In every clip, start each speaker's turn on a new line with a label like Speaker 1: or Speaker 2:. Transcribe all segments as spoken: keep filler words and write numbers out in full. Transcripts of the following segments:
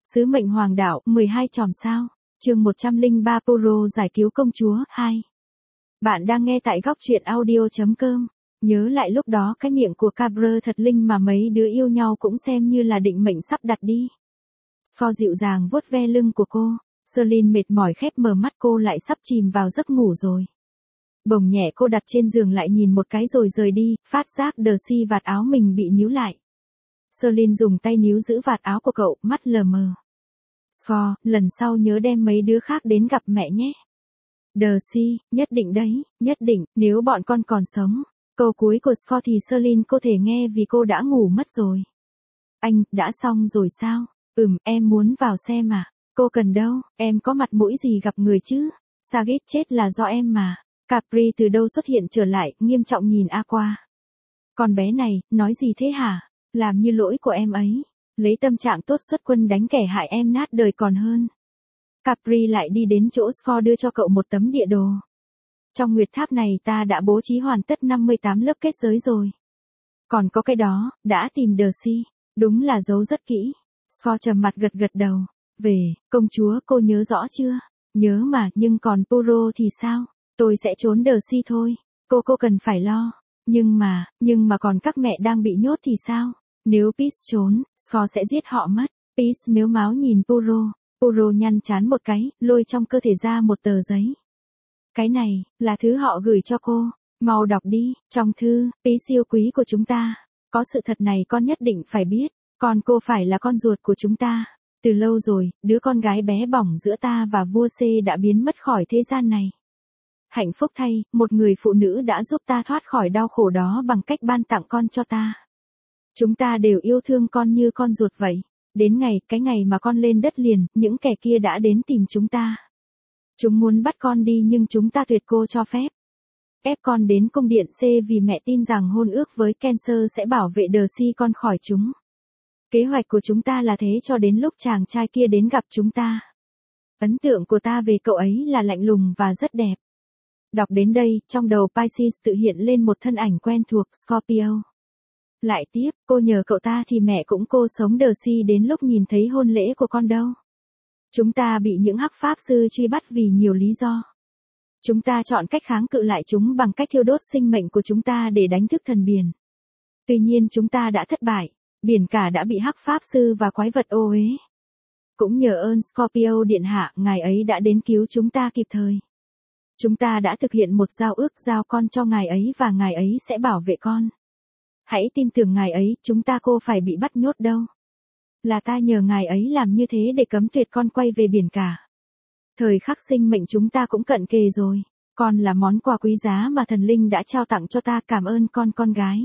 Speaker 1: Sứ mệnh hoàng đạo, mười hai chòm sao. Chương một trăm lẻ ba Poro giải cứu công chúa, hai. Bạn đang nghe tại góc truyện audio chấm com. Nhớ lại lúc đó cái miệng của Cabre thật linh mà mấy đứa yêu nhau cũng xem như là định mệnh sắp đặt đi. Sfor dịu dàng vuốt ve lưng của cô. Celine mệt mỏi khép mở mắt, cô lại sắp chìm vào giấc ngủ rồi. Bồng nhẹ cô đặt trên giường lại nhìn một cái rồi rời đi, phát giác Darcy vạt áo mình bị níu lại. Celine dùng tay níu giữ vạt áo của cậu, mắt lờ mờ. Sfor, lần sau nhớ đem mấy đứa khác đến gặp mẹ nhé. Darcy, nhất định đấy, nhất định, nếu bọn con còn sống. Câu cuối của Sfor thì Celine cô thể nghe vì cô đã ngủ mất rồi. Anh, đã xong rồi sao? Ừm, em muốn vào xem mà. Cô cần đâu, em có mặt mũi gì gặp người chứ? Sagit chết là do em mà. Capri từ đâu xuất hiện trở lại, nghiêm trọng nhìn Aqua. Con bé này, nói gì thế hả? Làm như lỗi của em ấy. Lấy tâm trạng tốt xuất quân đánh kẻ hại em nát đời còn hơn. Capri lại đi đến chỗ Sfor đưa cho cậu một tấm địa đồ. Trong nguyệt tháp này ta đã bố trí hoàn tất năm mươi tám lớp kết giới rồi. Còn có cái đó, đã tìm Darcy. Đúng là giấu rất kỹ. Sfor trầm mặt gật gật đầu. Về, công chúa cô nhớ rõ chưa? Nhớ mà, nhưng còn Poro thì sao? Tôi sẽ trốn Darcy thôi. Cô cô cần phải lo. Nhưng mà, nhưng mà còn các mẹ đang bị nhốt thì sao? Nếu Peace trốn, Sfor sẽ giết họ mất. Peace mếu máo nhìn Poro. Poro nhăn chán một cái, lôi trong cơ thể ra một tờ giấy. Cái này, là thứ họ gửi cho cô. Mau đọc đi, trong thư, Peace yêu quý của chúng ta. Có sự thật này con nhất định phải biết. Con cô phải là con ruột của chúng ta. Từ lâu rồi, đứa con gái bé bỏng giữa ta và vua C đã biến mất khỏi thế gian này. Hạnh phúc thay, một người phụ nữ đã giúp ta thoát khỏi đau khổ đó bằng cách ban tặng con cho ta. Chúng ta đều yêu thương con như con ruột vậy. Đến ngày, cái ngày mà con lên đất liền, những kẻ kia đã đến tìm chúng ta. Chúng muốn bắt con đi nhưng chúng ta tuyệt cô cho phép. Ép con đến cung điện C vì mẹ tin rằng hôn ước với Cancer sẽ bảo vệ Darcy con khỏi chúng. Kế hoạch của chúng ta là thế cho đến lúc chàng trai kia đến gặp chúng ta. Ấn tượng của ta về cậu ấy là lạnh lùng và rất đẹp. Đọc đến đây, trong đầu Pisces tự hiện lên một thân ảnh quen thuộc, Scorpio. Lại tiếp, cô nhờ cậu ta thì mẹ cũng cô sống Darcy đến lúc nhìn thấy hôn lễ của con đâu. Chúng ta bị những hắc pháp sư truy bắt vì nhiều lý do. Chúng ta chọn cách kháng cự lại chúng bằng cách thiêu đốt sinh mệnh của chúng ta để đánh thức thần biển. Tuy nhiên chúng ta đã thất bại. Biển cả đã bị hắc pháp sư và quái vật ô uế. Cũng nhờ ơn Scorpio điện hạ, ngài ấy đã đến cứu chúng ta kịp thời. Chúng ta đã thực hiện một giao ước giao con cho ngài ấy và ngài ấy sẽ bảo vệ con. Hãy tin tưởng ngài ấy, chúng ta cô phải bị bắt nhốt đâu. Là ta nhờ ngài ấy làm như thế để cấm tuyệt con quay về biển cả. Thời khắc sinh mệnh chúng ta cũng cận kề rồi. Con là món quà quý giá mà thần linh đã trao tặng cho ta, cảm ơn con con gái.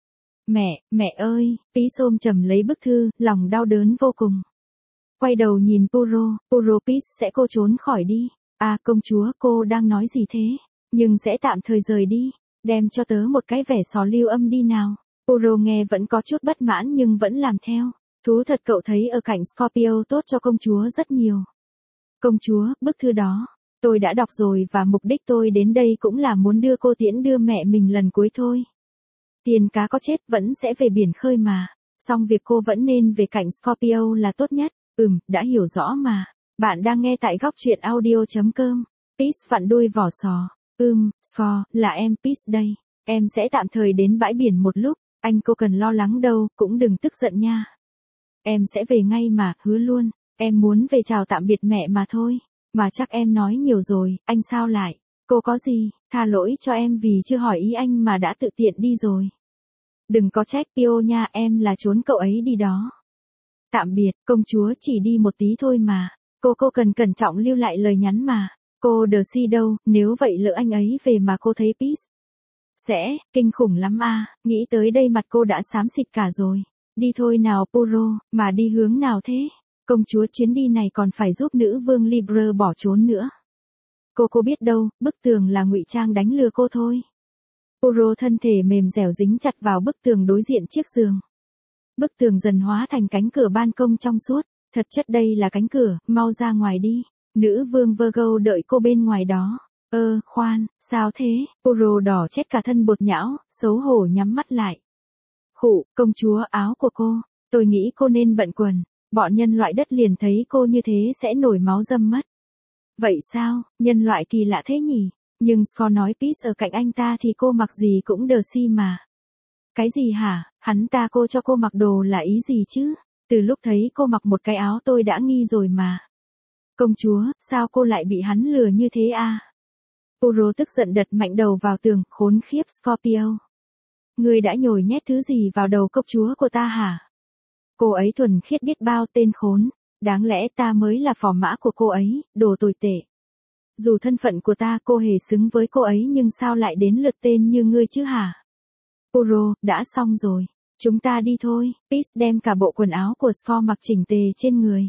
Speaker 1: Mẹ, mẹ ơi, Peace ôm chầm lấy bức thư, lòng đau đớn vô cùng. Quay đầu nhìn Poro, Poro Peace sẽ cô trốn khỏi đi. À công chúa, cô đang nói gì thế? Nhưng sẽ tạm thời rời đi. Đem cho tớ một cái vẻ xó lưu âm đi nào. Poro nghe vẫn có chút bất mãn nhưng vẫn làm theo. Thú thật cậu thấy ở cạnh Scorpio tốt cho công chúa rất nhiều. Công chúa, bức thư đó. Tôi đã đọc rồi và mục đích tôi đến đây cũng là muốn đưa cô tiễn đưa mẹ mình lần cuối thôi. Tiền cá có chết vẫn sẽ về biển khơi mà. Song việc cô vẫn nên về cạnh Scorpio là tốt nhất. Ừm, đã hiểu rõ mà. Bạn đang nghe tại góc truyện audio chấm com. Peace vặn đuôi vỏ sò. Ừm, Sfor, là em Peace đây. Em sẽ tạm thời đến bãi biển một lúc. Anh cô cần lo lắng đâu, cũng đừng tức giận nha. Em sẽ về ngay mà, hứa luôn. Em muốn về chào tạm biệt mẹ mà thôi. Mà chắc em nói nhiều rồi, anh sao lại? Cô có gì, tha lỗi cho em vì chưa hỏi ý anh mà đã tự tiện đi rồi. Đừng có trách Pio nha, em là trốn cậu ấy đi đó. Tạm biệt, công chúa chỉ đi một tí thôi mà. Cô cô cần cẩn trọng lưu lại lời nhắn mà. Cô Darcy đâu, nếu vậy lỡ anh ấy về mà cô thấy Peace. Sẽ, kinh khủng lắm à, nghĩ tới đây mặt cô đã xám xịt cả rồi. Đi thôi nào Poro, mà đi hướng nào thế? Công chúa chuyến đi này còn phải giúp nữ vương Libre bỏ trốn nữa. Cô cô biết đâu, bức tường là ngụy trang đánh lừa cô thôi. Poro thân thể mềm dẻo dính chặt vào bức tường đối diện chiếc giường. Bức tường dần hóa thành cánh cửa ban công trong suốt. Thật chất đây là cánh cửa, mau ra ngoài đi. Nữ vương Virgo đợi cô bên ngoài đó. Ơ, khoan, sao thế? Poro đỏ chết cả thân bột nhão, xấu hổ nhắm mắt lại. Khụ, công chúa, áo của cô. Tôi nghĩ cô nên bận quần. bọn nhân loại đất liền thấy cô như thế sẽ nổi máu râm mất. Vậy sao, nhân loại kỳ lạ thế nhỉ? Nhưng Scott nói Peace ở cạnh anh ta thì cô mặc gì cũng đờ si mà. Cái gì hả, hắn ta cô cho cô mặc đồ là ý gì chứ? Từ lúc thấy cô mặc một cái áo tôi đã nghi rồi mà. Công chúa, sao cô lại bị hắn lừa như thế à? Puro tức giận đật mạnh đầu vào tường, khốn khiếp Scorpio. Ngươi đã nhồi nhét thứ gì vào đầu công chúa của ta hả? Cô ấy thuần khiết biết bao, tên khốn. Đáng lẽ ta mới là phò mã của cô ấy, đồ tồi tệ. Dù thân phận của ta cô hề xứng với cô ấy nhưng sao lại đến lượt tên như ngươi chứ hả? Puro, đã xong rồi. Chúng ta đi thôi. Peace đem cả bộ quần áo của Scott mặc chỉnh tề trên người.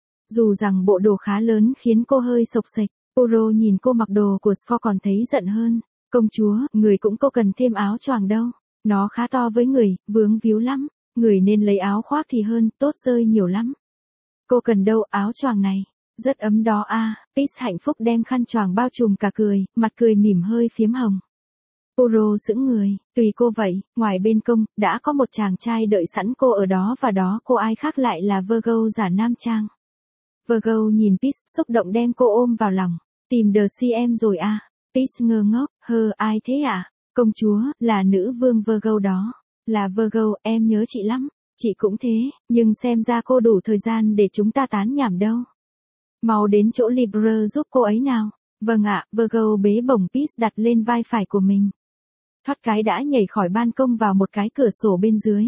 Speaker 1: Dù rằng bộ đồ khá lớn khiến cô hơi xộc xệch, Puro nhìn cô mặc đồ của Scott còn thấy giận hơn. Công chúa, người cũng có cần thêm áo choàng đâu. Nó khá to với người, vướng víu lắm. Người nên lấy áo khoác thì hơn, tốt rơi nhiều lắm. Cô cần đâu áo choàng này. Rất ấm đó a. À. Peace hạnh phúc đem khăn choàng bao trùm cả cười, mặt cười mỉm hơi phiếm hồng. Puro sững người, tùy cô vậy, ngoài bên công, đã có một chàng trai đợi sẵn cô ở đó và đó cô ai khác lại là Virgo giả nam trang. Virgo nhìn Peace, xúc động đem cô ôm vào lòng. Tìm đờ si em rồi à? Peace ngơ ngốc, hơ ai thế à? Công chúa, là nữ vương Virgo đó. Là Virgo, em nhớ chị lắm. Chị cũng thế, nhưng xem ra cô đủ thời gian để chúng ta tán nhảm đâu. Mau đến chỗ Libra giúp cô ấy nào. Vâng ạ, Virgo bế bổng Peace đặt lên vai phải của mình. Thoát cái đã nhảy khỏi ban công vào một cái cửa sổ bên dưới.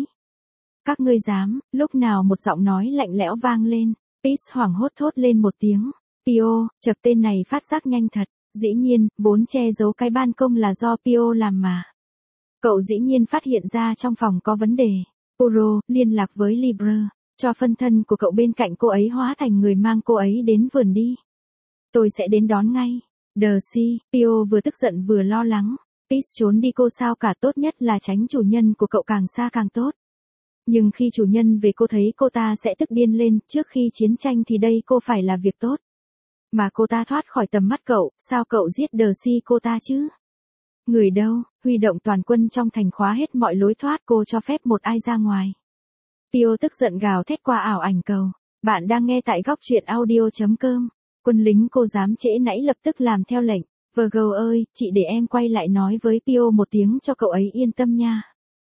Speaker 1: Các ngươi dám, lúc nào một giọng nói lạnh lẽo vang lên. Peace hoảng hốt thốt lên một tiếng. Pio, chập tên này phát giác nhanh thật. Dĩ nhiên, vốn che giấu cái ban công là do Pio làm mà. Cậu dĩ nhiên phát hiện ra trong phòng có vấn đề. Puro, liên lạc với Libra, cho phân thân của cậu bên cạnh cô ấy hóa thành người mang cô ấy đến vườn đi. Tôi sẽ đến đón ngay. Darcy, Pio vừa tức giận vừa lo lắng. Peace trốn đi cô sao cả, tốt nhất là tránh chủ nhân của cậu càng xa càng tốt. Nhưng khi chủ nhân về cô thấy cô ta sẽ tức điên lên, trước khi chiến tranh thì đây cô phải là việc tốt. Mà cô ta thoát khỏi tầm mắt cậu, sao cậu giết Darcy cô ta chứ? Người đâu, huy động toàn quân trong thành khóa hết mọi lối thoát, cô cho phép một ai ra ngoài. Pio tức giận gào thét qua ảo ảnh cầu. Bạn đang nghe tại góc truyện audio chấm com. Quân lính cô dám trễ nãy lập tức làm theo lệnh. Virgo ơi, chị để em quay lại nói với Pio một tiếng cho cậu ấy yên tâm nha.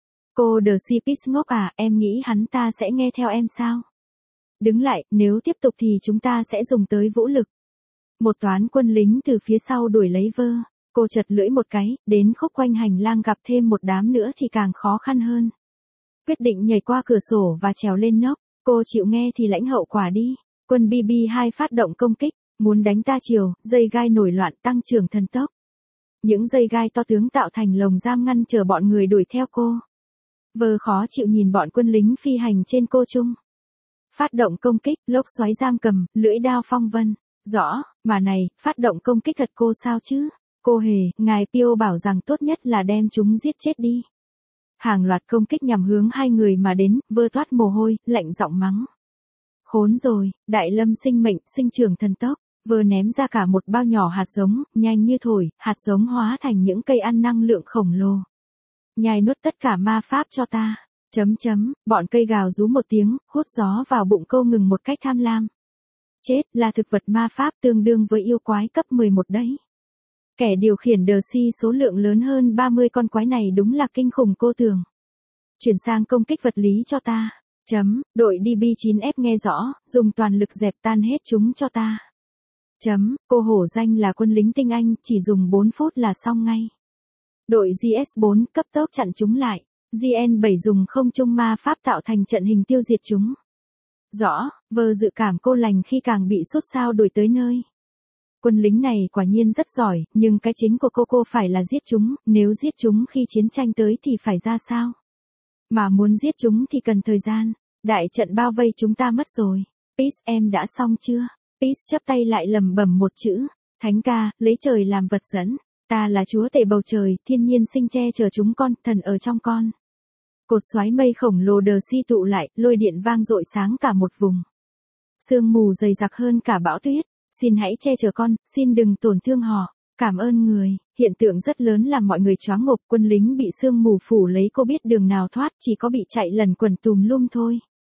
Speaker 1: Cô Darcy Peace ngốc à, em nghĩ hắn ta sẽ nghe theo em sao? Đứng lại, nếu tiếp tục thì chúng ta sẽ dùng tới vũ lực. Một toán quân lính từ phía sau đuổi lấy Vơ. Cô chật lưỡi một cái, đến khúc quanh hành lang gặp thêm một đám nữa thì càng khó khăn hơn. Quyết định nhảy qua cửa sổ và trèo lên nóc. Cô chịu nghe thì lãnh hậu quả đi. Quân B B hai phát động công kích, muốn đánh ta chiều, dây gai nổi loạn tăng trưởng thần tốc. Những dây gai to tướng tạo thành lồng giam ngăn chờ bọn người đuổi theo cô. Vơ khó chịu nhìn bọn quân lính phi hành trên cô trung. Phát động công kích, lốc xoáy giam cầm, lưỡi đao phong vân. Rõ, mà này, phát động công kích thật cô sao chứ? Cô hề, ngài Pio bảo rằng tốt nhất là đem chúng giết chết đi. Hàng loạt công kích nhằm hướng hai người mà đến, Vơ toát mồ hôi, lạnh giọng mắng. Khốn rồi, đại lâm sinh mệnh, sinh trưởng thần tốc. Vơ ném ra cả một bao nhỏ hạt giống, nhanh như thổi, hạt giống hóa thành những cây ăn năng lượng khổng lồ. Nhai nuốt tất cả ma pháp cho ta. Chấm chấm, bọn cây gào rú một tiếng, hút gió vào bụng câu ngừng một cách tham lam. Chết, là thực vật ma pháp tương đương với yêu quái cấp mười một đấy. Kẻ điều khiển Darcy số lượng lớn hơn ba mươi con quái này đúng là kinh khủng cô thường. Chuyển sang công kích vật lý cho ta. Chấm, đội D B chín F nghe rõ, dùng toàn lực dẹp tan hết chúng cho ta. Chấm, cô hổ danh là quân lính tinh anh, chỉ dùng bốn phút là xong ngay. Đội G S bốn cấp tốc chặn chúng lại. G N bảy dùng không trung ma pháp tạo thành trận hình tiêu diệt chúng. Rõ, Vơ dự cảm cô lành khi càng bị sốt sao đuổi tới nơi. Quân lính này quả nhiên rất giỏi, nhưng cái chính của cô cô phải là giết chúng, nếu giết chúng khi chiến tranh tới thì phải ra sao? Mà muốn giết chúng thì cần thời gian. Đại trận bao vây chúng ta mất rồi. Peace, em đã xong chưa? Peace chắp tay lại lầm bẩm một chữ. Thánh ca, lấy trời làm vật dẫn. Ta là chúa tể bầu trời, thiên nhiên sinh che chở chúng con, thần ở trong con. Cột xoáy mây khổng lồ Darcy tụ lại, lôi điện vang dội sáng cả một vùng. Sương mù dày đặc hơn cả bão tuyết. Xin hãy che chở con, xin đừng tổn thương họ. Cảm ơn người. Hiện tượng rất lớn làm mọi người choáng ngộp, quân lính bị sương mù phủ lấy, cô biết đường nào thoát, chỉ có bị chạy lần quẩn tùm lum thôi.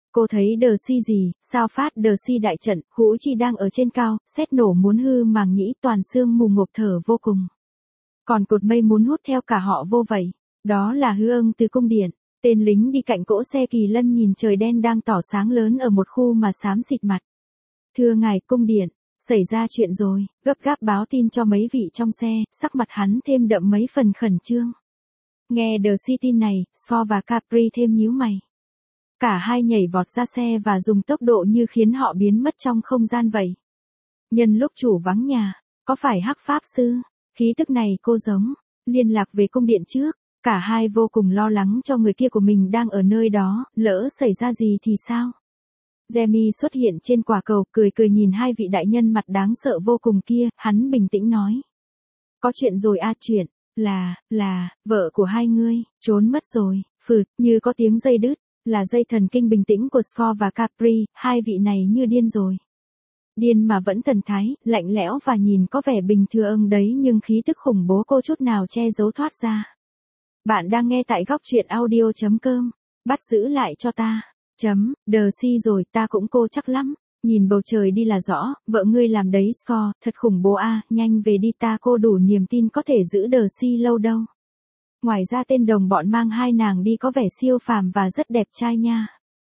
Speaker 1: Cô thấy Darcy gì, sao phát Darcy đại trận, hũ chi đang ở trên cao, sét nổ muốn hư màng nhĩ toàn xương mù ngộp thở vô cùng. Còn cột mây muốn hút theo cả họ vô vậy. Đó là hư âng từ cung điện. Tên lính đi cạnh cỗ xe kỳ lân nhìn trời đen đang tỏ sáng lớn ở một khu mà xám xịt mặt. Thưa ngài cung điện, xảy ra chuyện rồi, gấp gáp báo tin cho mấy vị trong xe, sắc mặt hắn thêm đậm mấy phần khẩn trương. Nghe Darcy tin này, Sfor và Capri thêm nhíu mày. Cả hai nhảy vọt ra xe và dùng tốc độ như khiến họ biến mất trong không gian vậy. Nhân lúc chủ vắng nhà, có phải hắc pháp sư? Khí tức này cô giống, liên lạc về cung điện trước, cả hai vô cùng lo lắng cho người kia của mình đang ở nơi đó, lỡ xảy ra gì thì sao? Jamie xuất hiện trên quả cầu, cười cười nhìn hai vị đại nhân mặt đáng sợ vô cùng kia, hắn bình tĩnh nói. Có chuyện rồi a chuyện, là, là, vợ của hai ngươi, trốn mất rồi, phượt, như có tiếng dây đứt, là dây thần kinh bình tĩnh của Sfor và Capri, hai vị này như điên rồi. Điên mà vẫn thần thái, lạnh lẽo và nhìn có vẻ bình thường đấy nhưng khí tức khủng bố cô chút nào che giấu thoát ra. Bạn đang nghe tại góc truyện audio.com, bắt giữ lại cho ta. Chấm, Darcy rồi, ta cũng cô chắc lắm. Nhìn bầu trời đi là rõ, vợ ngươi làm đấy Sfor, thật khủng bố a, nhanh về đi ta cô đủ niềm tin có thể giữ Darcy lâu đâu. Ngoài ra tên đồng bọn mang hai nàng đi có vẻ siêu phàm và rất đẹp trai nha.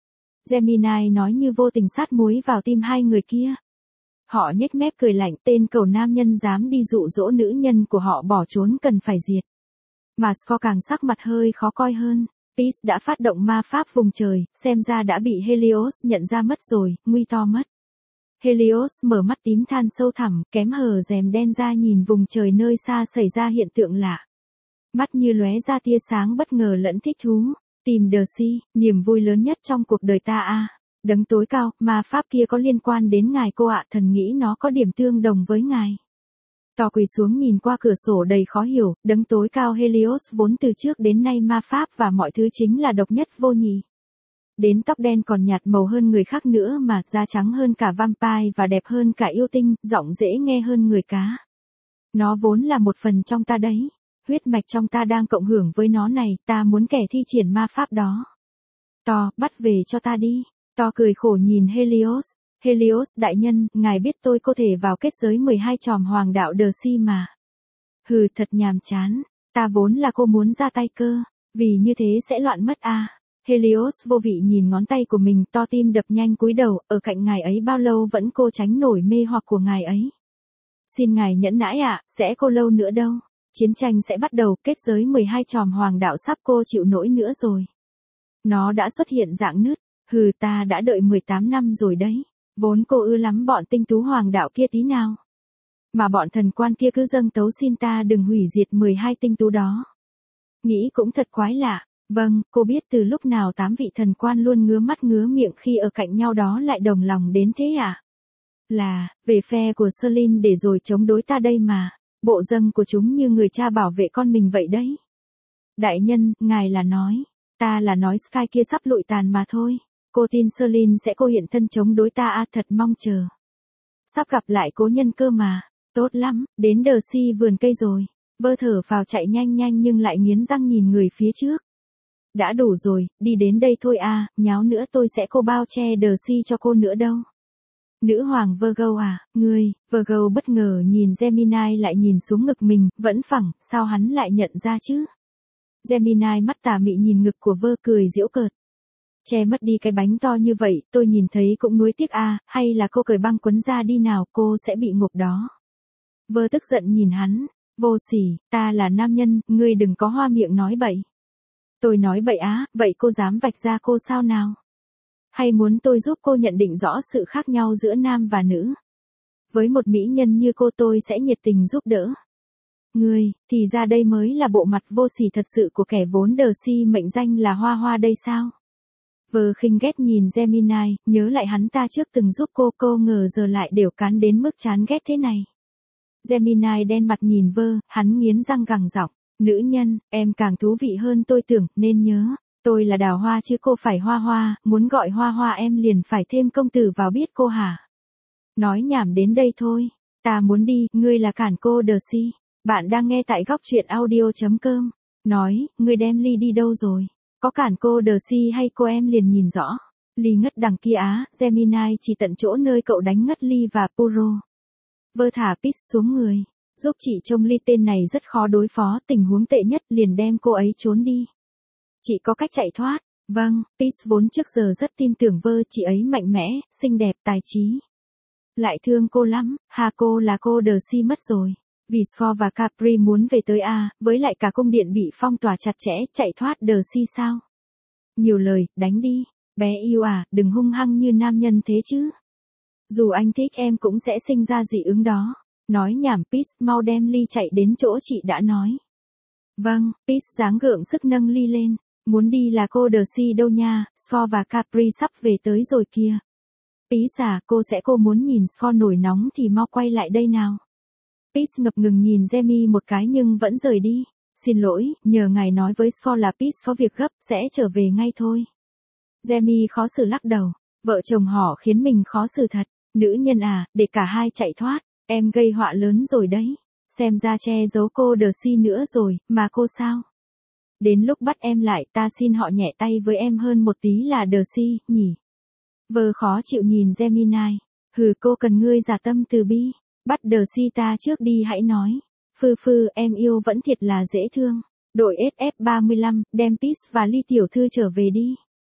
Speaker 1: Gemini nói như vô tình sát muối vào tim hai người kia. Họ nhếch mép cười lạnh, tên cầu nam nhân dám đi dụ dỗ nữ nhân của họ bỏ trốn cần phải diệt. Mà Sfor càng sắc mặt hơi khó coi hơn. Peace đã phát động ma pháp vùng trời, xem ra đã bị Helios nhận ra mất rồi, nguy to mất. Helios mở mắt tím than sâu thẳm, kém hờ rèm đen ra nhìn vùng trời nơi xa xảy ra hiện tượng lạ. Mắt như lóe ra tia sáng bất ngờ lẫn thích thú. Tìm Darcy, niềm vui lớn nhất trong cuộc đời ta a. À. Đấng tối cao, ma pháp kia có liên quan đến ngài cô ạ, thần nghĩ nó có điểm tương đồng với ngài. Tò quỳ xuống nhìn qua cửa sổ đầy khó hiểu, đấng tối cao Helios vốn từ trước đến nay ma pháp và mọi thứ chính là độc nhất vô nhị. Đến tóc đen còn nhạt màu hơn người khác nữa mà, da trắng hơn cả vampire và đẹp hơn cả yêu tinh, giọng dễ nghe hơn người cá. Nó vốn là một phần trong ta đấy. Huyết mạch trong ta đang cộng hưởng với nó này, ta muốn kẻ thi triển ma pháp đó. To, bắt về cho ta đi. To cười khổ nhìn Helios. Helios đại nhân, ngài biết tôi có thể vào kết giới mười hai chòm hoàng đạo Darcy mà. Hừ, thật nhàm chán. Ta vốn là cô muốn ra tay cơ. Vì như thế sẽ loạn mất a. À. Helios vô vị nhìn ngón tay của mình, To tim đập nhanh cúi đầu, ở cạnh ngài ấy bao lâu vẫn cô tránh nổi mê hoặc của ngài ấy. Xin ngài nhẫn nãi ạ, à, sẽ cô lâu nữa đâu. Chiến tranh sẽ bắt đầu, kết giới mười hai chòm hoàng đạo sắp cô chịu nổi nữa rồi. Nó đã xuất hiện dạng nứt, hừ ta đã đợi mười tám năm rồi đấy. Vốn cô ưa lắm bọn tinh tú hoàng đạo kia tí nào. Mà bọn thần quan kia cứ dâng tấu xin ta đừng hủy diệt mười hai tinh tú đó. Nghĩ cũng thật quái lạ, vâng, cô biết từ lúc nào tám vị thần quan luôn ngứa mắt ngứa miệng khi ở cạnh nhau đó lại đồng lòng đến thế à? Là, về phe của Celine để rồi chống đối ta đây mà. Bộ dâng của chúng như người cha bảo vệ con mình vậy đấy. Đại nhân, ngài là nói, ta là nói Sky kia sắp lụi tàn mà thôi. Cô tin Celine sẽ cô hiện thân chống đối ta à, thật mong chờ. Sắp gặp lại cố nhân cơ mà, tốt lắm, đến Darcy vườn cây rồi. Vơ thở vào chạy nhanh nhanh nhưng lại nghiến răng nhìn người phía trước. Đã đủ rồi, đi đến đây thôi à, nháo nữa tôi sẽ cô bao che Darcy cho cô nữa đâu. Nữ hoàng Virgo à, ngươi, Virgo bất ngờ nhìn Gemini lại nhìn xuống ngực mình, vẫn phẳng, sao hắn lại nhận ra chứ? Gemini mắt tà mị nhìn ngực của Vơ cười giễu cợt. Che mất đi cái bánh to như vậy, tôi nhìn thấy cũng nuối tiếc à, hay là cô cởi băng quấn ra đi nào, cô sẽ bị ngộp đó. Vơ tức giận nhìn hắn, vô sỉ, ta là nam nhân, ngươi đừng có hoa miệng nói bậy. Tôi nói bậy á, vậy cô dám vạch ra cô sao nào? Hay muốn tôi giúp cô nhận định rõ sự khác nhau giữa nam và nữ? Với một mỹ nhân như cô tôi sẽ nhiệt tình giúp đỡ. Ngươi, thì ra đây mới là bộ mặt vô sỉ thật sự của kẻ vốn Darcy mệnh danh là Hoa Hoa đây sao? Vơ khinh ghét nhìn Gemini, nhớ lại hắn ta trước từng giúp cô, cô ngờ giờ lại đều cán đến mức chán ghét thế này. Gemini đen mặt nhìn Vơ, hắn nghiến răng gằn giọng, nữ nhân, em càng thú vị hơn tôi tưởng, nên nhớ. Tôi là Đào Hoa chứ cô phải Hoa Hoa, muốn gọi Hoa Hoa em liền phải thêm công tử vào biết cô hả? Nói nhảm đến đây thôi, ta muốn đi, ngươi là cản cô Darcy. Bạn đang nghe tại góc truyện audio.com. Nói, ngươi đem ly đi đâu rồi? Có cản cô Darcy hay cô em liền nhìn rõ. Ly ngất đằng kia á, Gemini chỉ tận chỗ nơi cậu đánh ngất Ly và Puro. Vơ thả Peace xuống người. Giúp chị trông Ly, tên này rất khó đối phó, tình huống tệ nhất liền đem cô ấy trốn đi. Chị có cách chạy thoát. Vâng, Peace vốn trước giờ rất tin tưởng Vơ, chị ấy mạnh mẽ, xinh đẹp, tài trí. Lại thương cô lắm, hà cô là cô Darcy mất rồi. Vì Score và Capri muốn về tới A, với lại cả cung điện bị phong tỏa chặt chẽ, chạy thoát Darcy sao? Nhiều lời, đánh đi. Bé yêu à, đừng hung hăng như nam nhân thế chứ. Dù anh thích em cũng sẽ sinh ra dị ứng đó. Nói nhảm Peace, mau đem Ly chạy đến chỗ chị đã nói. Vâng, Peace dáng gượng sức nâng Ly lên. Muốn đi là cô Darcy đâu nha, Score và Capri sắp về tới rồi kìa. Peace à, cô sẽ cô muốn nhìn Score nổi nóng thì mau quay lại đây nào. Peace ngập ngừng nhìn Jamie một cái nhưng vẫn rời đi. Xin lỗi, nhờ ngài nói với Score là Peace có việc gấp, sẽ trở về ngay thôi. Jamie khó xử lắc đầu. Vợ chồng họ khiến mình khó xử thật. Nữ nhân à, để cả hai chạy thoát. Em gây họa lớn rồi đấy. Xem ra che giấu cô Darcy nữa rồi, mà cô sao? Đến lúc bắt em lại, ta xin họ nhẹ tay với em hơn một tí là Darcy, nhỉ? Vơ khó chịu nhìn Gemini. Hừ, cô cần ngươi giả tâm từ bi. Bắt Darcy ta trước đi hãy nói. Phư phư, em yêu vẫn thiệt là dễ thương. Đội ét ép ba mươi lăm, đem Peace và Ly tiểu thư trở về đi.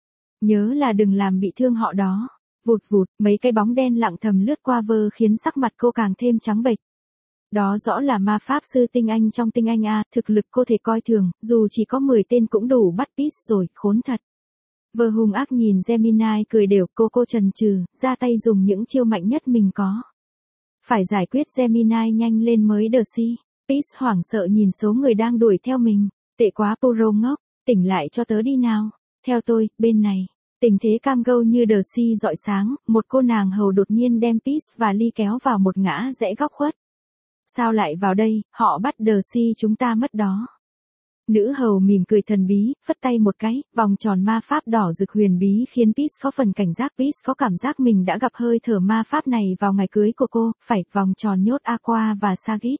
Speaker 1: Nhớ là đừng làm bị thương họ đó. Vụt vụt, mấy cái bóng đen lặng thầm lướt qua Vơ khiến sắc mặt cô càng thêm trắng bệch. Đó rõ là ma pháp sư tinh anh trong tinh anh A, thực lực cô thể coi thường, dù chỉ có mười tên cũng đủ bắt Peace rồi, khốn thật. Vơ hung ác nhìn Gemini cười đều, cô cô chần chừ, ra tay dùng những chiêu mạnh nhất mình có. Phải giải quyết Gemini nhanh lên mới Darcy. Peace hoảng sợ nhìn số người đang đuổi theo mình. Tệ quá Puro ngốc, tỉnh lại cho tớ đi nào. Theo tôi, bên này. Tình thế cam go như Darcy rọi sáng, một cô nàng hầu đột nhiên đem Peace và Ly kéo vào một ngã rẽ góc khuất. Sao lại vào đây, họ bắt Darcy chúng ta mất đó. Nữ hầu mỉm cười thần bí, phất tay một cái, vòng tròn ma pháp đỏ rực huyền bí khiến Peace có phần cảnh giác. Peace có cảm giác mình đã gặp hơi thở ma pháp này vào ngày cưới của cô, phải, vòng tròn nhốt Aqua và Sagit.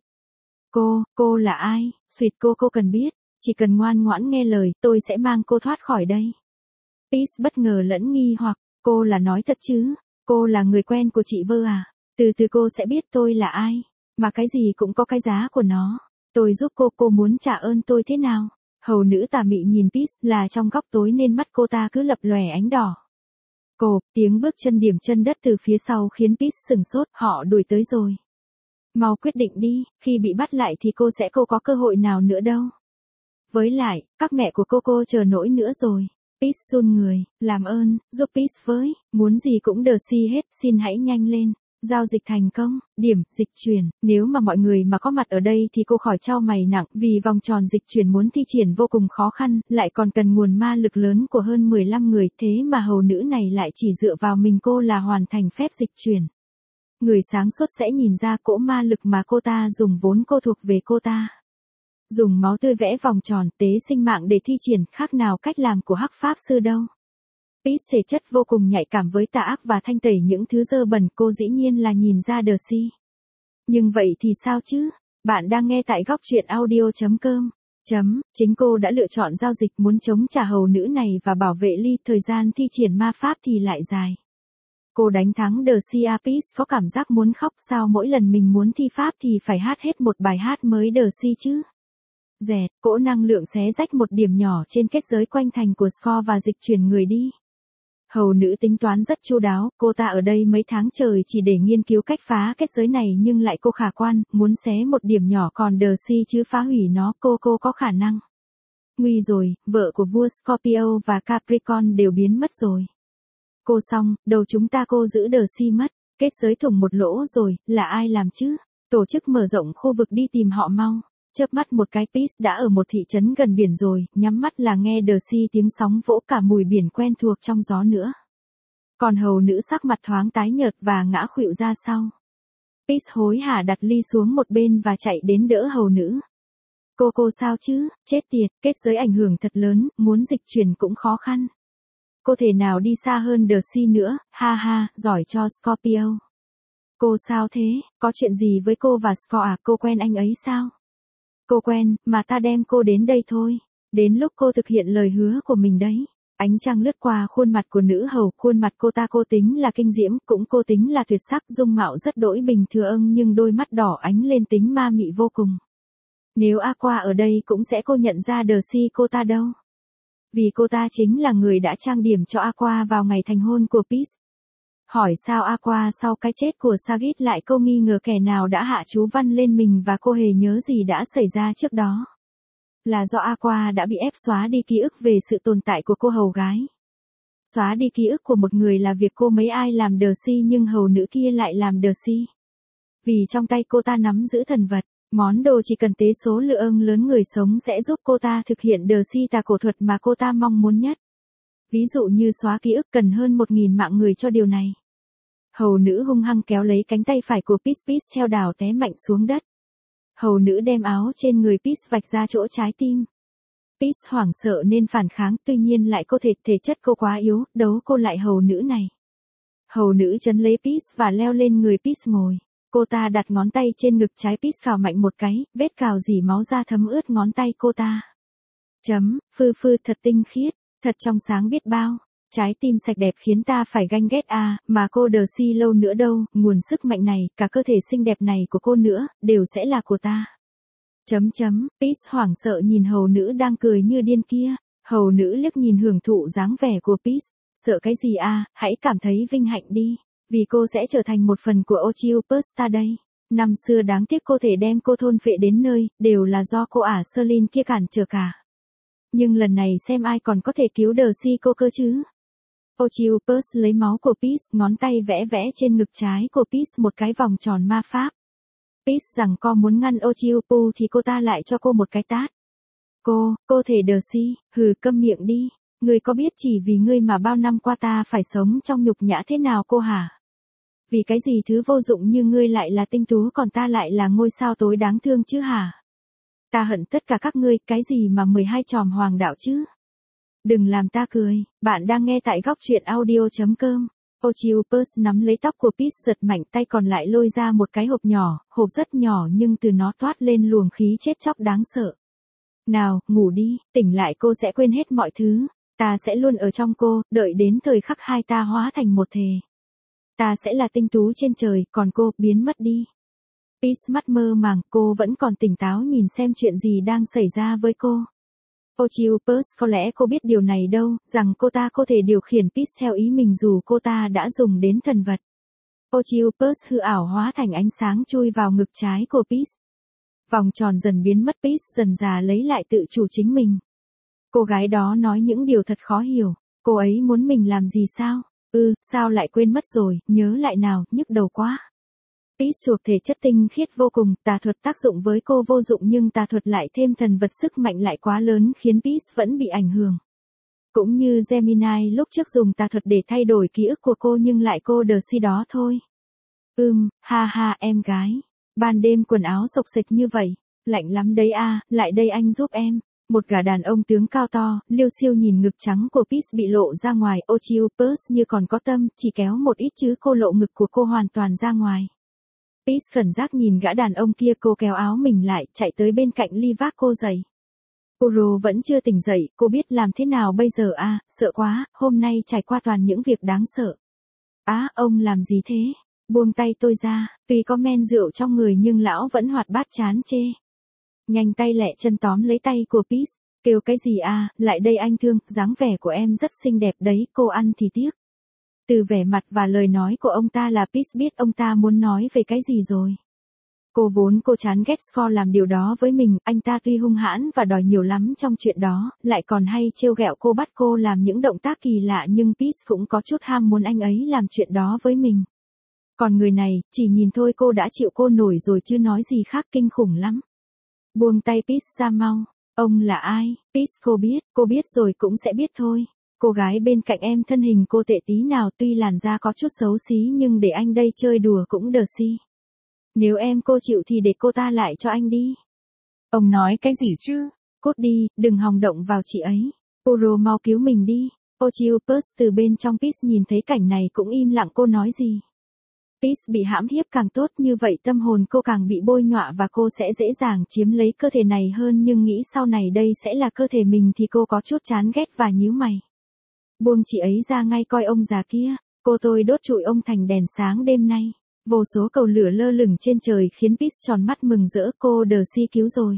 Speaker 1: Cô, cô là ai? Suyệt cô cô cần biết, chỉ cần ngoan ngoãn nghe lời, tôi sẽ mang cô thoát khỏi đây. Peace bất ngờ lẫn nghi hoặc, cô là nói thật chứ? Cô là người quen của chị Vơ à? Từ từ cô sẽ biết tôi là ai, mà cái gì cũng có cái giá của nó. Tôi giúp cô, cô muốn trả ơn tôi thế nào? Hầu nữ tà mị nhìn Peace, là trong góc tối nên mắt cô ta cứ lập lòe ánh đỏ. Cô, tiếng bước chân điểm chân đất từ phía sau khiến Peace sửng sốt, họ đuổi tới rồi. Mau quyết định đi, khi bị bắt lại thì cô sẽ cô có cơ hội nào nữa đâu. Với lại, các mẹ của cô cô chờ nỗi nữa rồi. Peace run người, làm ơn, giúp Peace với, muốn gì cũng Darcy hết, xin hãy nhanh lên. Giao dịch thành công, điểm, dịch chuyển, nếu mà mọi người mà có mặt ở đây thì cô khỏi chau mày nặng, vì vòng tròn dịch chuyển muốn thi triển vô cùng khó khăn, lại còn cần nguồn ma lực lớn của hơn mười lăm người, thế mà hầu nữ này lại chỉ dựa vào mình cô là hoàn thành phép dịch chuyển. Người sáng suốt sẽ nhìn ra cỗ ma lực mà cô ta dùng vốn cô thuộc về cô ta. Dùng máu tươi vẽ vòng tròn tế sinh mạng để thi triển, khác nào cách làm của hắc pháp sư đâu. Peace thể chất vô cùng nhạy cảm với tà ác và thanh tẩy những thứ dơ bẩn, cô dĩ nhiên là nhìn ra Darcy. Nhưng vậy thì sao chứ? Bạn đang nghe tại góc truyện audio chấm com. Chấm, chính cô đã lựa chọn giao dịch muốn chống trả hầu nữ này và bảo vệ Ly, thời gian thi triển ma pháp thì lại dài. Cô đánh thắng Darcy a Peace có cảm giác muốn khóc, sao mỗi lần mình muốn thi pháp thì phải hát hết một bài hát mới Darcy chứ? Dẹt, cỗ năng lượng xé rách một điểm nhỏ trên kết giới quanh thành của Score và dịch chuyển người đi. Hầu nữ tính toán rất chu đáo, cô ta ở đây mấy tháng trời chỉ để nghiên cứu cách phá kết giới này nhưng lại cô khả quan, muốn xé một điểm nhỏ còn Darcy chứ phá hủy nó cô cô có khả năng. Nguy rồi, vợ của vua Scorpio và Capricorn đều biến mất rồi. Cô xong, đầu chúng ta cô giữ Darcy mất, kết giới thủng một lỗ rồi, là ai làm chứ? Tổ chức mở rộng khu vực đi tìm họ mau. Chớp mắt một cái Peace đã ở một thị trấn gần biển rồi, nhắm mắt là nghe Darcy tiếng sóng vỗ, cả mùi biển quen thuộc trong gió nữa. Còn hầu nữ sắc mặt thoáng tái nhợt và ngã khuỵu ra sau. Peace hối hả đặt Ly xuống một bên và chạy đến đỡ hầu nữ. Cô cô sao chứ, chết tiệt, kết giới ảnh hưởng thật lớn, muốn dịch chuyển cũng khó khăn. Cô thể nào đi xa hơn Darcy nữa, ha ha, giỏi cho Scorpio. Cô sao thế, có chuyện gì với cô và Score à, cô quen anh ấy sao? Cô quen, mà ta đem cô đến đây thôi. Đến lúc cô thực hiện lời hứa của mình đấy. Ánh trăng lướt qua khuôn mặt của nữ hầu, khuôn mặt cô ta cô tính là kinh diễm, cũng cô tính là tuyệt sắc, dung mạo rất đỗi bình thường nhưng đôi mắt đỏ ánh lên tính ma mị vô cùng. Nếu Aqua ở đây cũng sẽ cô nhận ra Darcy cô ta đâu. Vì cô ta chính là người đã trang điểm cho Aqua vào ngày thành hôn của Peace. Hỏi sao Aqua sau cái chết của Sagitt lại cô nghi ngờ kẻ nào đã hạ chú văn lên mình và cô hề nhớ gì đã xảy ra trước đó. Là do Aqua đã bị ép xóa đi ký ức về sự tồn tại của cô hầu gái. Xóa đi ký ức của một người là việc cô mấy ai làm Darcy nhưng hầu nữ kia lại làm Darcy. Vì trong tay cô ta nắm giữ thần vật, món đồ chỉ cần tế số lượng lớn người sống sẽ giúp cô ta thực hiện Darcy tà cổ thuật mà cô ta mong muốn nhất. Ví dụ như xóa ký ức cần hơn một nghìn mạng người cho điều này. Hầu nữ hung hăng kéo lấy cánh tay phải của Peace, Peace theo đảo té mạnh xuống đất. Hầu nữ đem áo trên người Peace vạch ra chỗ trái tim. Peace hoảng sợ nên phản kháng, tuy nhiên lại có thể thể chất cô quá yếu, đấu cô lại hầu nữ này. Hầu nữ trấn lấy Peace và leo lên người Peace ngồi. Cô ta đặt ngón tay trên ngực trái Peace khào mạnh một cái, vết cào dỉ máu ra thấm ướt ngón tay cô ta. Chấm, phư phư thật tinh khiết, thật trong sáng biết bao. Trái tim sạch đẹp khiến ta phải ganh ghét à, mà cô Darcy lâu nữa đâu, nguồn sức mạnh này, cả cơ thể xinh đẹp này của cô nữa, đều sẽ là của ta. Chấm chấm, Peace hoảng sợ nhìn hầu nữ đang cười như điên kia, hầu nữ liếc nhìn hưởng thụ dáng vẻ của Peace, sợ cái gì à, hãy cảm thấy vinh hạnh đi, vì cô sẽ trở thành một phần của Olympus ta đây. Năm xưa đáng tiếc cô thể đem cô thôn phệ đến nơi, đều là do cô ả Selin kia cản trở cả. Nhưng lần này xem ai còn có thể cứu Darcy cô cơ chứ. Olympus lấy máu của Peace, ngón tay vẽ vẽ trên ngực trái của Peace một cái vòng tròn ma pháp. Peace rằng co muốn ngăn Olympus thì cô ta lại cho cô một cái tát. Cô, cô thể Darcy, hừ câm miệng đi, ngươi có biết chỉ vì ngươi mà bao năm qua ta phải sống trong nhục nhã thế nào cô hả? Vì cái gì thứ vô dụng như ngươi lại là tinh tú còn ta lại là ngôi sao tối đáng thương chứ hả? Ta hận tất cả các ngươi, cái gì mà mười hai chòm hoàng đạo chứ? Đừng làm ta cười, bạn đang nghe tại góc truyện audio chấm com. Olympus nắm lấy tóc của Peace giật mạnh, tay còn lại lôi ra một cái hộp nhỏ, hộp rất nhỏ nhưng từ nó toát lên luồng khí chết chóc đáng sợ. Nào, ngủ đi, tỉnh lại cô sẽ quên hết mọi thứ, ta sẽ luôn ở trong cô, đợi đến thời khắc hai ta hóa thành một thể. Ta sẽ là tinh tú trên trời, còn cô, biến mất đi. Peace mắt mơ màng, cô vẫn còn tỉnh táo nhìn xem chuyện gì đang xảy ra với cô. Olympus có lẽ cô biết điều này đâu, rằng cô ta có thể điều khiển Peace theo ý mình dù cô ta đã dùng đến thần vật. Olympus hư ảo hóa thành ánh sáng chui vào ngực trái của Peace. Vòng tròn dần biến mất, Peace dần già lấy lại tự chủ chính mình. Cô gái đó nói những điều thật khó hiểu, cô ấy muốn mình làm gì sao? Ừ, sao lại quên mất rồi, nhớ lại nào, nhức đầu quá. Peace thuộc thể chất tinh khiết vô cùng, tà thuật tác dụng với cô vô dụng nhưng tà thuật lại thêm thần vật sức mạnh lại quá lớn khiến Peace vẫn bị ảnh hưởng. Cũng như Gemini lúc trước dùng tà thuật để thay đổi ký ức của cô nhưng lại cô Darcy đó thôi. Ừm, ha ha em gái. Ban đêm quần áo xộc xệch như vậy, lạnh lắm đấy a, lại đây anh giúp em. Một gã đàn ông tướng cao to, liêu xiêu nhìn ngực trắng của Peace bị lộ ra ngoài, Olympus như còn có tâm, chỉ kéo một ít chứ cô lộ ngực của cô hoàn toàn ra ngoài. Peace khẩn giác nhìn gã đàn ông kia, cô kéo áo mình lại, chạy tới bên cạnh ly vác cô dậy. Puro vẫn chưa tỉnh dậy, cô biết làm thế nào bây giờ à, sợ quá, hôm nay trải qua toàn những việc đáng sợ. Á, à, ông làm gì thế? Buông tay tôi ra, tuy có men rượu trong người nhưng lão vẫn hoạt bát chán chê. Nhanh tay lẹ chân tóm lấy tay của Peace, kêu cái gì à, lại đây anh thương, dáng vẻ của em rất xinh đẹp đấy, cô ăn thì tiếc. Từ vẻ mặt và lời nói của ông ta là Peace biết ông ta muốn nói về cái gì rồi. Cô vốn cô chán ghét Scott làm điều đó với mình, anh ta tuy hung hãn và đòi nhiều lắm trong chuyện đó, lại còn hay trêu ghẹo cô, bắt cô làm những động tác kỳ lạ nhưng Peace cũng có chút ham muốn anh ấy làm chuyện đó với mình. Còn người này, chỉ nhìn thôi cô đã chịu cô nổi rồi chứ nói gì khác, kinh khủng lắm. Buông tay Peace ra mau. Ông là ai? Peace cô biết, cô biết rồi cũng sẽ biết thôi. Cô gái bên cạnh em thân hình cô tệ tí nào, tuy làn da có chút xấu xí nhưng để anh đây chơi đùa cũng Darcy. Nếu em cô chịu thì để cô ta lại cho anh đi. Ông nói cái gì chứ? Cút đi, đừng hòng động vào chị ấy. Puro mau cứu mình đi. Olympus từ bên trong Peace nhìn thấy cảnh này cũng im lặng, cô nói gì? Peace bị hãm hiếp càng tốt, như vậy tâm hồn cô càng bị bôi nhọa và cô sẽ dễ dàng chiếm lấy cơ thể này hơn, nhưng nghĩ sau này đây sẽ là cơ thể mình thì cô có chút chán ghét và nhíu mày. Buông chị ấy ra ngay coi ông già kia, cô tôi đốt trụi ông thành đèn sáng đêm nay. Vô số cầu lửa lơ lửng trên trời khiến Peace tròn mắt mừng rỡ, cô Darcy cứu rồi.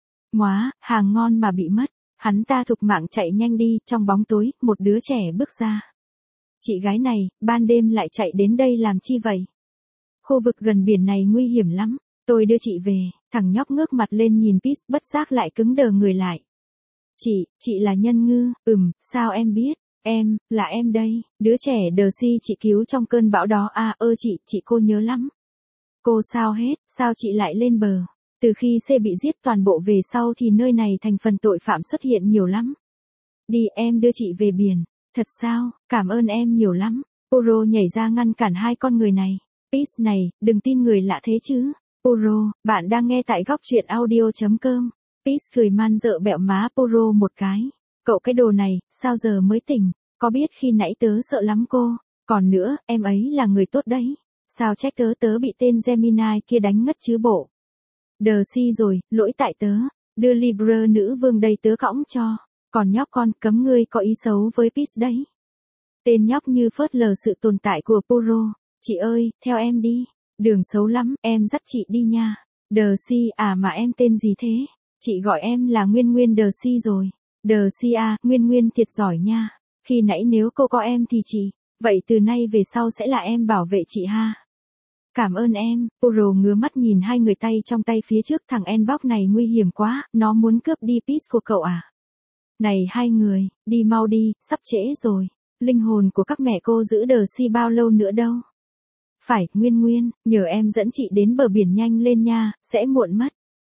Speaker 1: Móa, hàng ngon mà bị mất. Hắn ta thục mạng chạy nhanh đi, trong bóng tối, một đứa trẻ bước ra. Chị gái này, ban đêm lại chạy đến đây làm chi vậy? Khu vực gần biển này nguy hiểm lắm, tôi đưa chị về. Thằng nhóc ngước mặt lên nhìn Peace, bất giác lại cứng đờ người lại. Chị, chị là Nhân Ngư, ừm, sao em biết? Em, là em đây, đứa trẻ Darcy chị cứu trong cơn bão đó à, ơ chị, chị cô nhớ lắm. Cô sao hết, sao chị lại lên bờ? Từ khi C bị giết toàn bộ về sau thì nơi này thành phần tội phạm xuất hiện nhiều lắm. Đi em đưa chị về biển. Thật sao, cảm ơn em nhiều lắm. Puro nhảy ra ngăn cản hai con người này. Peace này, đừng tin người lạ thế chứ. Puro, bạn đang nghe tại góc truyện audio chấm com. Peace cười man dợ bẹo má Puro một cái. Cậu cái đồ này, sao giờ mới tỉnh? Có biết khi nãy tớ sợ lắm cô. Còn nữa, em ấy là người tốt đấy. Sao trách tớ tớ bị tên Gemini kia đánh ngất chứ bộ. Darcy rồi, lỗi tại tớ. Đưa Libra nữ vương đây tớ cõng cho. Còn nhóc con, cấm ngươi có ý xấu với Peace đấy. Tên nhóc như phớt lờ sự tồn tại của Puro. Chị ơi, theo em đi. Đường xấu lắm, em dắt chị đi nha. Darcy à, mà em tên gì thế? Chị gọi em là Nguyên Nguyên Darcy rồi. Darcy à, Nguyên Nguyên thiệt giỏi nha. Khi nãy nếu cô có em thì chị. Vậy từ nay về sau sẽ là em bảo vệ chị ha. Cảm ơn em. Puro ngứa mắt nhìn hai người tay trong tay phía trước, thằng Enbox này nguy hiểm quá, nó muốn cướp đi Peace của cậu à. Này hai người, đi mau đi, sắp trễ rồi. Linh hồn của các mẹ cô giữ Darcy bao lâu nữa đâu. Phải, Nguyên Nguyên, nhờ em dẫn chị đến bờ biển nhanh lên nha, sẽ muộn mất.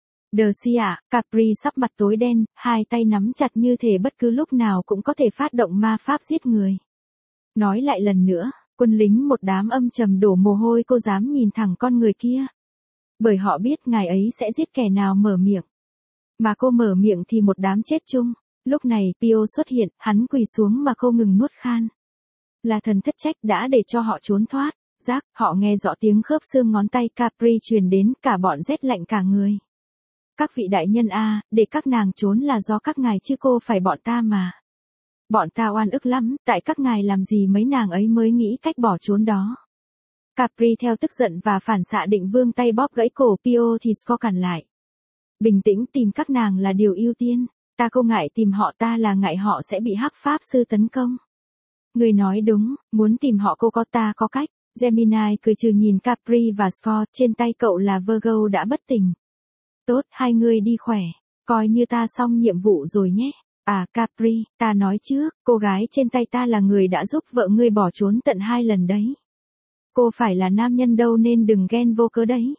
Speaker 1: Darcy à, Capri sắp mặt tối đen, hai tay nắm chặt như thể bất cứ lúc nào cũng có thể phát động ma pháp giết người. Nói lại lần nữa, quân lính một đám âm trầm đổ mồ hôi, cô dám nhìn thẳng con người kia. Bởi họ biết ngài ấy sẽ giết kẻ nào mở miệng. Mà cô mở miệng thì một đám chết chung. Lúc này Pio xuất hiện, hắn quỳ xuống mà không ngừng nuốt khan. Là thần thất trách đã để cho họ trốn thoát. Giác, họ nghe rõ tiếng khớp xương ngón tay Capri truyền đến, cả bọn rét lạnh cả người. Các vị đại nhân a, để các nàng trốn là do các ngài chứ cô phải bọn ta mà. Bọn ta oan ức lắm, tại các ngài làm gì mấy nàng ấy mới nghĩ cách bỏ trốn đó. Capri theo tức giận và phản xạ định vươn tay bóp gãy cổ Pio thì Score cản lại. Bình tĩnh, tìm các nàng là điều ưu tiên. Ta không ngại tìm họ, ta là ngại họ sẽ bị hắc pháp sư tấn công. Người nói đúng, muốn tìm họ cô có, ta có cách. Gemini cười trừ nhìn Capri và Score, trên tay cậu là Virgo đã bất tỉnh. Tốt, hai người đi khỏe, coi như ta xong nhiệm vụ rồi nhé. À Capri, ta nói trước, cô gái trên tay ta là người đã giúp vợ ngươi bỏ trốn tận hai lần đấy. Cô phải là nam nhân đâu nên đừng ghen vô cớ đấy.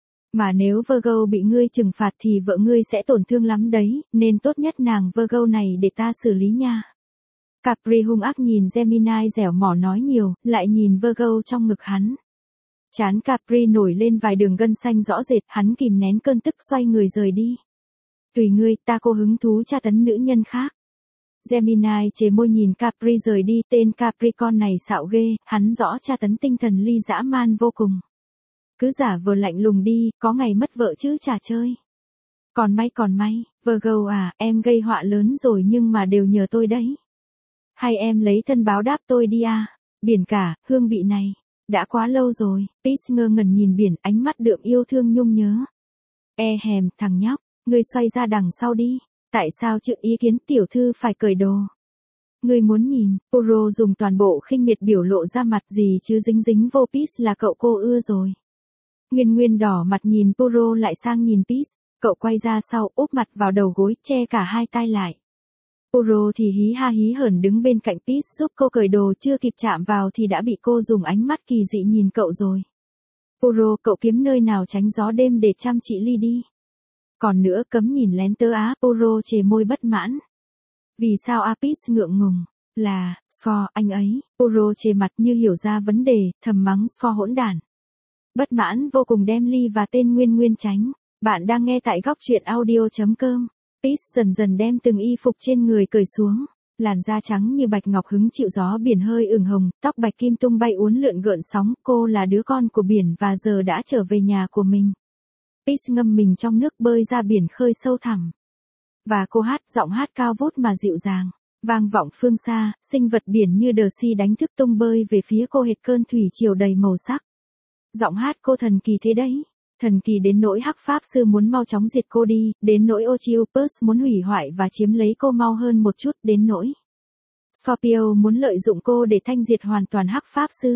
Speaker 1: Mà nếu Virgo bị ngươi trừng phạt thì vợ ngươi sẽ tổn thương lắm đấy, nên tốt nhất nàng Virgo này để ta xử lý nha. Capri hung ác nhìn Gemini dẻo mỏ nói nhiều, lại nhìn Virgo trong ngực hắn. Trán Capri nổi lên vài đường gân xanh rõ rệt, hắn kìm nén cơn tức xoay người rời đi. Tùy ngươi, ta có hứng thú tra tấn nữ nhân khác. Gemini chế môi nhìn Capri rời đi, tên Capricorn này xạo ghê, hắn rõ tra tấn tinh thần ly dã man vô cùng. Cứ giả vờ lạnh lùng đi, có ngày mất vợ chứ chả chơi. Còn may còn may, Virgo à, em gây họa lớn rồi nhưng mà đều nhờ tôi đấy. Hay em lấy thân báo đáp tôi đi à, biển cả, hương vị này. Đã quá lâu rồi, Peace ngơ ngẩn nhìn biển, ánh mắt đượm yêu thương nhung nhớ. E hèm, thằng nhóc, ngươi xoay ra đằng sau đi. Tại sao chữ ý kiến tiểu thư phải cởi đồ? Ngươi muốn nhìn, Puro dùng toàn bộ khinh miệt biểu lộ ra mặt, gì chứ dính dính vô Peace là cậu cô ưa rồi. Nguyên Nguyên đỏ mặt nhìn Puro lại sang nhìn Peace, cậu quay ra sau úp mặt vào đầu gối, che cả hai tay lại. Puro thì hí ha hí hởn đứng bên cạnh Peace giúp cô cởi đồ, chưa kịp chạm vào thì đã bị cô dùng ánh mắt kỳ dị nhìn cậu rồi. Puro, cậu kiếm nơi nào tránh gió đêm để chăm chị Ly đi. Còn nữa cấm nhìn lén tớ á, Puro chề môi bất mãn. Vì sao a Peace ngượng ngùng, là, Score, anh ấy, Puro chề mặt như hiểu ra vấn đề, thầm mắng Score hỗn đản. Bất mãn vô cùng đem Ly và tên Nguyên Nguyên tránh. Bạn đang nghe tại góc truyện audio chấm com. Peace dần dần đem từng y phục trên người cởi xuống, làn da trắng như bạch ngọc hứng chịu gió biển hơi ửng hồng, tóc bạch kim tung bay uốn lượn gợn sóng, cô là đứa con của biển và giờ đã trở về nhà của mình. Peace ngâm mình trong nước bơi ra biển khơi sâu thẳm. Và cô hát, giọng hát cao vút mà dịu dàng. Vang vọng phương xa, sinh vật biển như Darcy đánh thức tung bơi về phía cô hệt cơn thủy triều đầy màu sắc. Giọng hát cô thần kỳ thế đấy. Thần kỳ đến nỗi hắc pháp sư muốn mau chóng diệt cô đi, đến nỗi Ochiopus muốn hủy hoại và chiếm lấy cô mau hơn một chút, đến nỗi Scorpio muốn lợi dụng cô để thanh diệt hoàn toàn hắc pháp sư.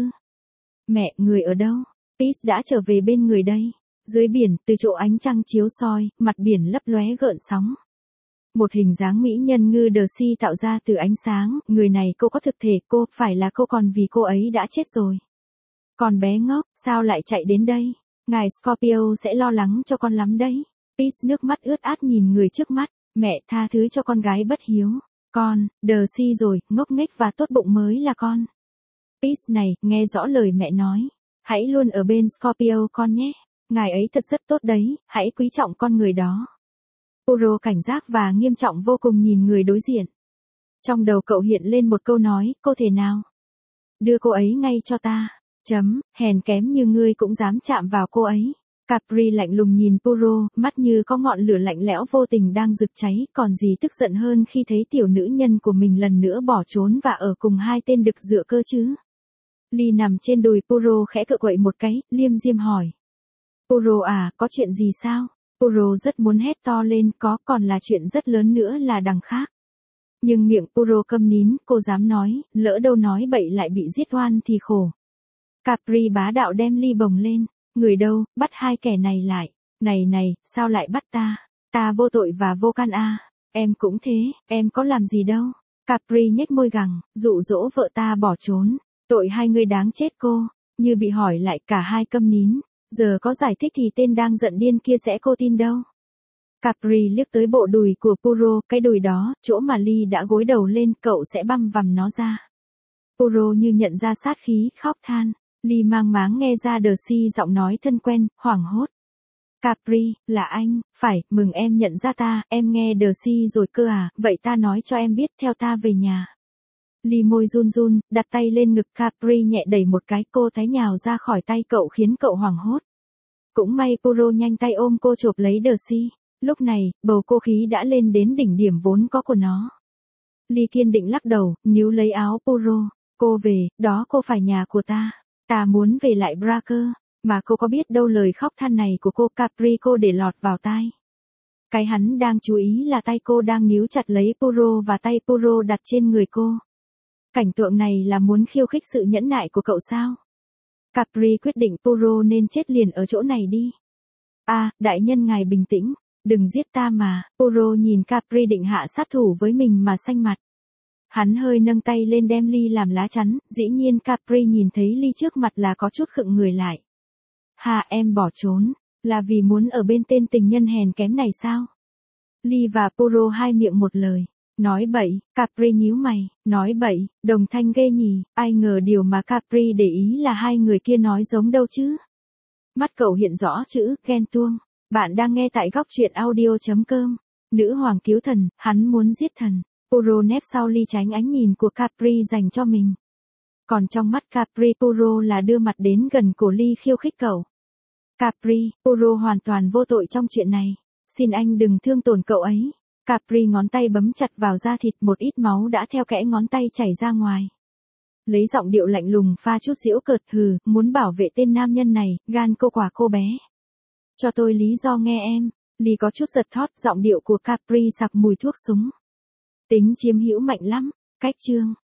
Speaker 1: Mẹ, người ở đâu? Peace đã trở về bên người đây. Dưới biển, từ chỗ ánh trăng chiếu soi, mặt biển lấp lóe gợn sóng. Một hình dáng mỹ nhân ngư Darcy tạo ra từ ánh sáng, người này cô có thực thể, cô, phải là cô còn vì cô ấy đã chết rồi. Con bé ngốc, sao lại chạy đến đây? Ngài Scorpio sẽ lo lắng cho con lắm đấy. Peace nước mắt ướt át nhìn người trước mắt, mẹ tha thứ cho con gái bất hiếu. Con, Darcy rồi, ngốc nghếch và tốt bụng mới là con. Peace này, nghe rõ lời mẹ nói. Hãy luôn ở bên Scorpio con nhé. Ngài ấy thật rất tốt đấy, hãy quý trọng con người đó. Puro cảnh giác và nghiêm trọng vô cùng nhìn người đối diện. Trong đầu cậu hiện lên một câu nói, cô thể nào? Đưa cô ấy ngay cho ta. Chấm, hèn kém như ngươi cũng dám chạm vào cô ấy. Capri lạnh lùng nhìn Puro, mắt như có ngọn lửa lạnh lẽo vô tình đang rực cháy, còn gì tức giận hơn khi thấy tiểu nữ nhân của mình lần nữa bỏ trốn và ở cùng hai tên đực dựa cơ chứ. Ly nằm trên đùi Puro khẽ cựa quậy một cái, liêm diêm hỏi. Puro à, có chuyện gì sao? Puro rất muốn hét to lên, có, còn là chuyện rất lớn nữa là đằng khác. Nhưng miệng Puro câm nín, cô dám nói, lỡ đâu nói bậy lại bị giết oan thì khổ. Capri bá đạo đem ly bồng lên, người đâu, bắt hai kẻ này lại. Này này, sao lại bắt ta? Ta vô tội và vô can à. Em cũng thế, em có làm gì đâu. Capri nhếch môi gằn, dụ dỗ vợ ta bỏ trốn. Tội hai người đáng chết cô. Như bị hỏi lại cả hai câm nín. Giờ có giải thích thì tên đang giận điên kia sẽ cô tin đâu. Capri liếc tới bộ đùi của Puro, cái đùi đó, chỗ mà Ly đã gối đầu lên, cậu sẽ băm vằm nó ra. Puro như nhận ra sát khí, khóc than. Ly mang máng nghe ra Darcy giọng nói thân quen, hoảng hốt. Capri, là anh, phải, mừng em nhận ra ta, em nghe Darcy rồi cơ à, vậy ta nói cho em biết, theo ta về nhà. Ly môi run run, đặt tay lên ngực Capri nhẹ đẩy một cái, cô thái nhào ra khỏi tay cậu khiến cậu hoảng hốt. Cũng may Puro nhanh tay ôm cô chộp lấy Darcy. Lúc này, bầu cô khí đã lên đến đỉnh điểm vốn có của nó. Ly kiên định lắc đầu, níu lấy áo Puro. Cô về, đó cô phải nhà của ta. Ta muốn về lại Braker, mà cô có biết đâu lời khóc than này của cô Capri cô để lọt vào tai. Cái hắn đang chú ý là tay cô đang níu chặt lấy Puro và tay Puro đặt trên người cô. Cảnh tượng này là muốn khiêu khích sự nhẫn nại của cậu sao? Capri quyết định Puro nên chết liền ở chỗ này đi. À, đại nhân ngài bình tĩnh, đừng giết ta mà. Puro nhìn Capri định hạ sát thủ với mình mà xanh mặt. Hắn hơi nâng tay lên đem Ly làm lá chắn, dĩ nhiên Capri nhìn thấy Ly trước mặt là có chút khựng người lại. Hà em bỏ trốn, là vì muốn ở bên tên tình nhân hèn kém này sao? Ly và Puro hai miệng một lời. Nói bậy, Capri nhíu mày, nói bậy, đồng thanh ghê nhỉ, ai ngờ điều mà Capri để ý là hai người kia nói giống đâu chứ. Mắt cậu hiện rõ chữ, ghen tuông. Bạn đang nghe tại góc truyện audio.com. Nữ hoàng cứu thần, hắn muốn giết thần. Puro nép sau Ly tránh ánh nhìn của Capri dành cho mình. Còn trong mắt Capri Puro là đưa mặt đến gần cổ Ly khiêu khích cậu. Capri, Puro hoàn toàn vô tội trong chuyện này. Xin anh đừng thương tổn cậu ấy. Capri ngón tay bấm chặt vào da thịt, một ít máu đã theo kẽ ngón tay chảy ra ngoài. Lấy giọng điệu lạnh lùng pha chút giễu cợt, hừ, muốn bảo vệ tên nam nhân này, gan cô quả cô bé. Cho tôi lý do nghe em. Ly có chút giật thót, giọng điệu của Capri sặc mùi thuốc súng. Tính chiếm hữu mạnh lắm. Cách chương.